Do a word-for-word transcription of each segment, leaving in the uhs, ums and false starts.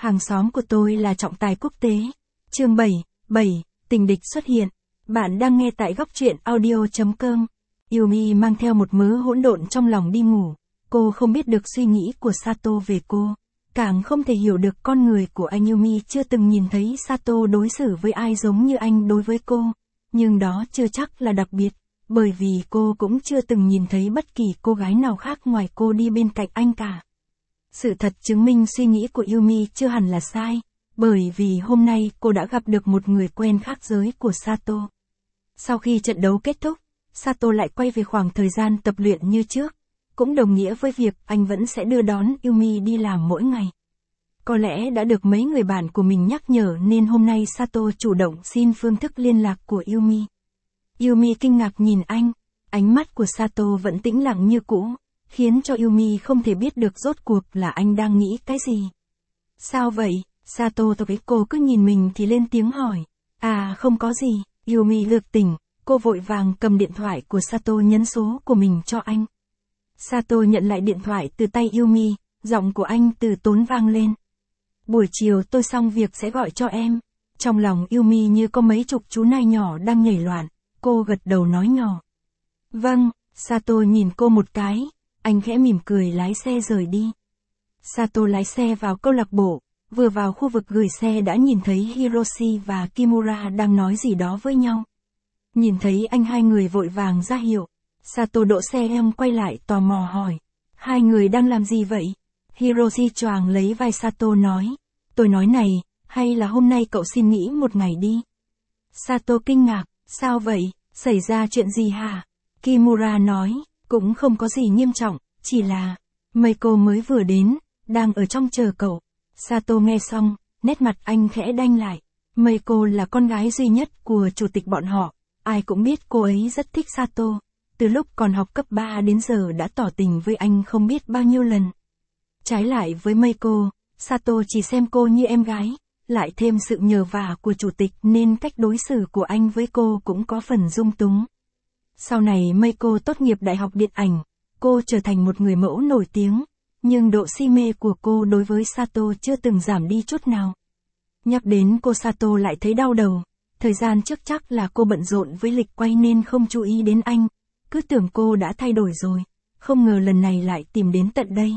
Hàng xóm của tôi là trọng tài quốc tế. Chương bảy, bảy, tình địch xuất hiện. Bạn đang nghe tại góc truyện audio chấm com. Yumi mang theo một mớ hỗn độn trong lòng đi ngủ. Cô không biết được suy nghĩ của Sato về cô. Càng không thể hiểu được con người của anh. Yumi chưa từng nhìn thấy Sato đối xử với ai giống như anh đối với cô. Nhưng đó chưa chắc là đặc biệt. Bởi vì cô cũng chưa từng nhìn thấy bất kỳ cô gái nào khác ngoài cô đi bên cạnh anh cả. Sự thật chứng minh suy nghĩ của Yumi chưa hẳn là sai. Bởi vì hôm nay cô đã gặp được một người quen khác giới của Sato. Sau khi trận đấu kết thúc, Sato lại quay về khoảng thời gian tập luyện như trước. Cũng đồng nghĩa với việc anh vẫn sẽ đưa đón Yumi đi làm mỗi ngày. Có lẽ đã được mấy người bạn của mình nhắc nhở nên hôm nay Sato chủ động xin phương thức liên lạc của Yumi. Yumi kinh ngạc nhìn anh, ánh mắt của Sato vẫn tĩnh lặng như cũ, khiến cho Yumi không thể biết được rốt cuộc là anh đang nghĩ cái gì. Sao vậy? Sato thấy cô cứ nhìn mình thì lên tiếng hỏi. À không có gì, Yumi lược tỉnh, cô vội vàng cầm điện thoại của Sato nhấn số của mình cho anh. Sato nhận lại điện thoại từ tay Yumi, giọng của anh từ tốn vang lên. Buổi chiều tôi xong việc sẽ gọi cho em. Trong lòng Yumi như có mấy chục chú nai nhỏ đang nhảy loạn, cô gật đầu nói nhỏ. Vâng, Sato nhìn cô một cái, anh khẽ mỉm cười lái xe rời đi. Sato lái xe vào câu lạc bộ, vừa vào khu vực gửi xe đã nhìn thấy Hiroshi và Kimura đang nói gì đó với nhau. Nhìn thấy anh hai người vội vàng ra hiệu. Sato đỗ xe em quay lại tò mò hỏi. Hai người đang làm gì vậy? Hiroshi choàng lấy vai Sato nói. Tôi nói này, hay là hôm nay cậu xin nghỉ một ngày đi? Sato kinh ngạc, sao vậy, xảy ra chuyện gì hả? Kimura nói, cũng không có gì nghiêm trọng, chỉ là, Meiko mới vừa đến, đang ở trong chờ cậu. Sato nghe xong, nét mặt anh khẽ đanh lại. Meiko là con gái duy nhất của chủ tịch bọn họ, ai cũng biết cô ấy rất thích Sato. Từ lúc còn học cấp ba đến giờ đã tỏ tình với anh không biết bao nhiêu lần. Trái lại với Meiko, Sato chỉ xem cô như em gái, lại thêm sự nhờ vả của chủ tịch nên cách đối xử của anh với cô cũng có phần dung túng. Sau này Meiko tốt nghiệp đại học điện ảnh, cô trở thành một người mẫu nổi tiếng, nhưng độ si mê của cô đối với Sato chưa từng giảm đi chút nào. Nhắc đến cô Sato lại thấy đau đầu, thời gian trước chắc là cô bận rộn với lịch quay nên không chú ý đến anh, cứ tưởng cô đã thay đổi rồi, không ngờ lần này lại tìm đến tận đây.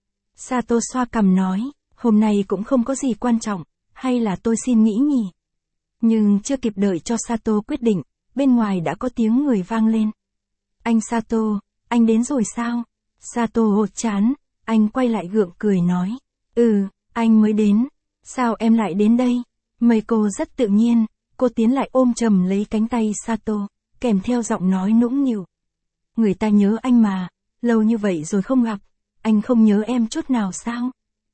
Sato xoa cằm nói, hôm nay cũng không có gì quan trọng, hay là tôi xin nghỉ nhỉ? Nhưng chưa kịp đợi cho Sato quyết định, bên ngoài đã có tiếng người vang lên. Anh Sato, anh đến rồi sao? Sato hột chán, anh quay lại gượng cười nói. Ừ, anh mới đến. Sao em lại đến đây? Meiko rất tự nhiên, cô tiến lại ôm chầm lấy cánh tay Sato, kèm theo giọng nói nũng nịu. Người ta nhớ anh mà, lâu như vậy rồi không gặp, anh không nhớ em chút nào sao?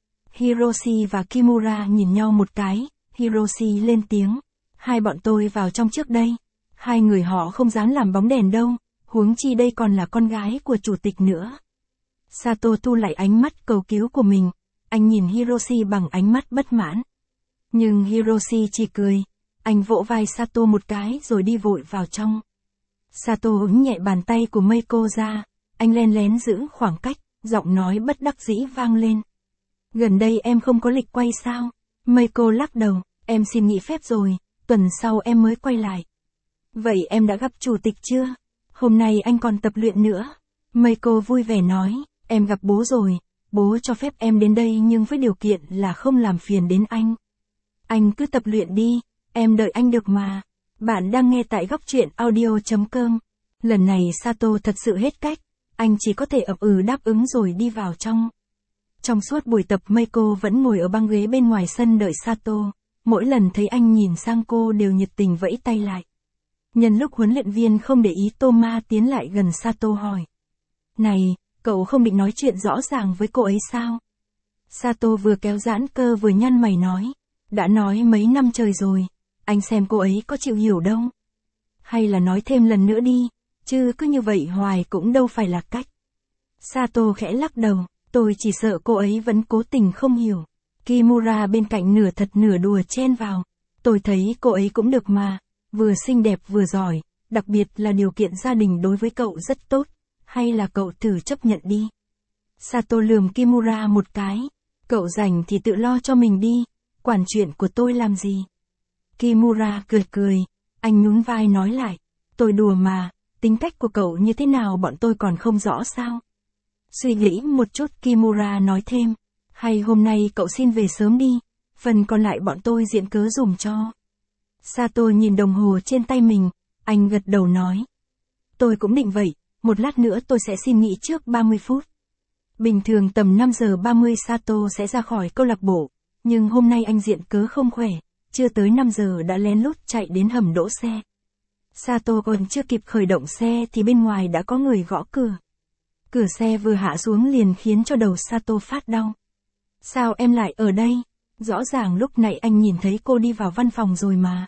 Hiroshi và Kimura nhìn nhau một cái, Hiroshi lên tiếng. Hai bọn tôi vào trong trước đây. Hai người họ không dám làm bóng đèn đâu, huống chi đây còn là con gái của chủ tịch nữa. Sato thu lại ánh mắt cầu cứu của mình, anh nhìn Hiroshi bằng ánh mắt bất mãn. Nhưng Hiroshi chỉ cười, anh vỗ vai Sato một cái rồi đi vội vào trong. Sato hứng nhẹ bàn tay của Meiko ra, anh len lén giữ khoảng cách, giọng nói bất đắc dĩ vang lên. Gần đây em không có lịch quay sao? Meiko lắc đầu, em xin nghỉ phép rồi, tuần sau em mới quay lại. Vậy em đã gặp chủ tịch chưa? Hôm nay anh còn tập luyện nữa. Meiko vui vẻ nói, em gặp bố rồi, bố cho phép em đến đây nhưng với điều kiện là không làm phiền đến anh. Anh cứ tập luyện đi, em đợi anh được mà. Bạn đang nghe tại góc truyện audio chấm com. Lần này Sato thật sự hết cách, anh chỉ có thể ậm ừ đáp ứng rồi đi vào trong. Trong suốt buổi tập Meiko vẫn ngồi ở băng ghế bên ngoài sân đợi Sato, mỗi lần thấy anh nhìn sang cô đều nhiệt tình vẫy tay lại. Nhân lúc huấn luyện viên không để ý Toma tiến lại gần Sato hỏi. Này, cậu không định nói chuyện rõ ràng với cô ấy sao? Sato vừa kéo giãn cơ vừa nhăn mày nói. Đã nói mấy năm trời rồi, anh xem cô ấy có chịu hiểu đâu. Hay là nói thêm lần nữa đi, chứ cứ như vậy hoài cũng đâu phải là cách. Sato khẽ lắc đầu, tôi chỉ sợ cô ấy vẫn cố tình không hiểu. Kimura bên cạnh nửa thật nửa đùa chen vào. Tôi thấy cô ấy cũng được mà, vừa xinh đẹp vừa giỏi, đặc biệt là điều kiện gia đình đối với cậu rất tốt, hay là cậu thử chấp nhận đi. Sato lườm Kimura một cái, Cậu rảnh thì tự lo cho mình đi, quản chuyện của tôi làm gì. Kimura cười cười, anh nhún vai nói lại, tôi đùa mà, tính cách của cậu như thế nào bọn tôi còn không rõ sao. Suy nghĩ một chút Kimura nói thêm, hay hôm nay cậu xin về sớm đi, phần còn lại bọn tôi diện cớ dùm cho. Sato nhìn đồng hồ trên tay mình, anh gật đầu nói. Tôi cũng định vậy, một lát nữa tôi sẽ xin nghỉ trước ba mươi phút. Bình thường tầm năm giờ ba mươi Sato sẽ ra khỏi câu lạc bộ, nhưng hôm nay anh diện cớ không khỏe, chưa tới năm giờ đã lén lút chạy đến hầm đỗ xe. Sato còn chưa kịp khởi động xe thì bên ngoài đã có người gõ cửa. Cửa xe vừa hạ xuống liền khiến cho đầu Sato phát đau. Sao em lại ở đây? Rõ ràng lúc nãy anh nhìn thấy cô đi vào văn phòng rồi mà.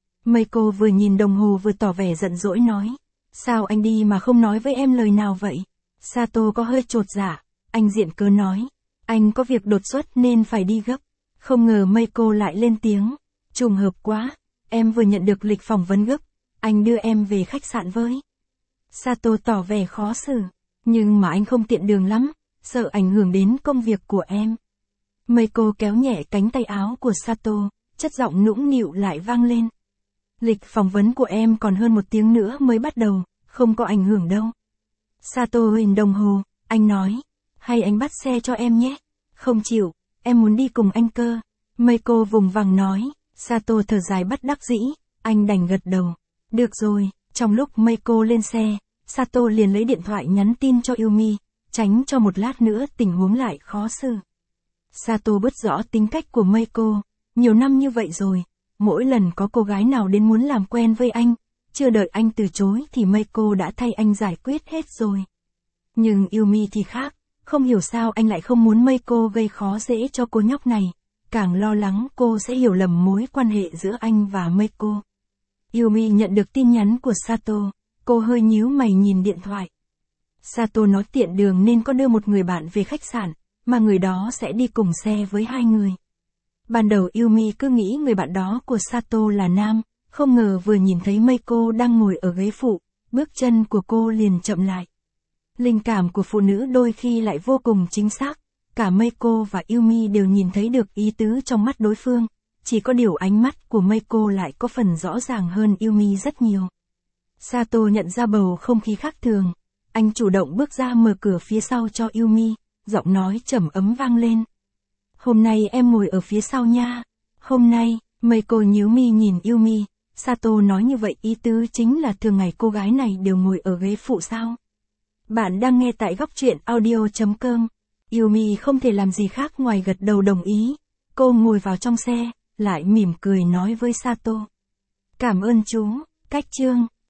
Meiko vừa nhìn đồng hồ vừa tỏ vẻ giận dỗi nói. Sao anh đi mà không nói với em lời nào vậy? Sato có hơi chột dạ, anh diện cớ nói. Anh có việc đột xuất nên phải đi gấp. Không ngờ Meiko lại lên tiếng. Trùng hợp quá, em vừa nhận được lịch phỏng vấn gấp, anh đưa em về khách sạn với. Sato tỏ vẻ khó xử, nhưng mà anh không tiện đường lắm, sợ ảnh hưởng đến công việc của em. Meiko kéo nhẹ cánh tay áo của Sato, chất giọng nũng nịu lại vang lên. Lịch phỏng vấn của em còn hơn một tiếng nữa mới bắt đầu, không có ảnh hưởng đâu. Sato nhìn đồng hồ, anh nói, hay anh bắt xe cho em nhé. Không chịu, em muốn đi cùng anh cơ. Meiko vùng vằng nói, Sato thở dài bất đắc dĩ, anh đành gật đầu. Được rồi, trong lúc Meiko lên xe, Sato liền lấy điện thoại nhắn tin cho Yumi, tránh cho một lát nữa tình huống lại khó xử. Sato biết rõ tính cách của Meiko, nhiều năm như vậy rồi, mỗi lần có cô gái nào đến muốn làm quen với anh, chưa đợi anh từ chối thì Meiko đã thay anh giải quyết hết rồi. Nhưng Yumi thì khác, không hiểu sao anh lại không muốn Meiko gây khó dễ cho cô nhóc này, càng lo lắng cô sẽ hiểu lầm mối quan hệ giữa anh và Meiko. Yumi nhận được tin nhắn của Sato, cô hơi nhíu mày nhìn điện thoại. Sato nói tiện đường nên có đưa một người bạn về khách sạn, mà người đó sẽ đi cùng xe với hai người. Ban đầu Yumi cứ nghĩ người bạn đó của Sato là nam, không ngờ vừa nhìn thấy Meiko đang ngồi ở ghế phụ, bước chân của cô liền chậm lại. Linh cảm của phụ nữ đôi khi lại vô cùng chính xác, cả Meiko và Yumi đều nhìn thấy được ý tứ trong mắt đối phương, chỉ có điều ánh mắt của Meiko lại có phần rõ ràng hơn Yumi rất nhiều. Sato nhận ra bầu không khí khác thường, anh chủ động bước ra mở cửa phía sau cho Yumi, giọng nói trầm ấm vang lên. Hôm nay em ngồi ở phía sau nha. Hôm nay, Meiko nhíu mi nhìn Yumi, Sato nói như vậy ý tứ chính là thường ngày cô gái này đều ngồi ở ghế phụ sao. Bạn đang nghe tại góc truyện audio chấm com. Yumi không thể làm gì khác ngoài gật đầu đồng ý. Cô ngồi vào trong xe, lại mỉm cười nói với Sato. Cảm ơn chú, cách chương.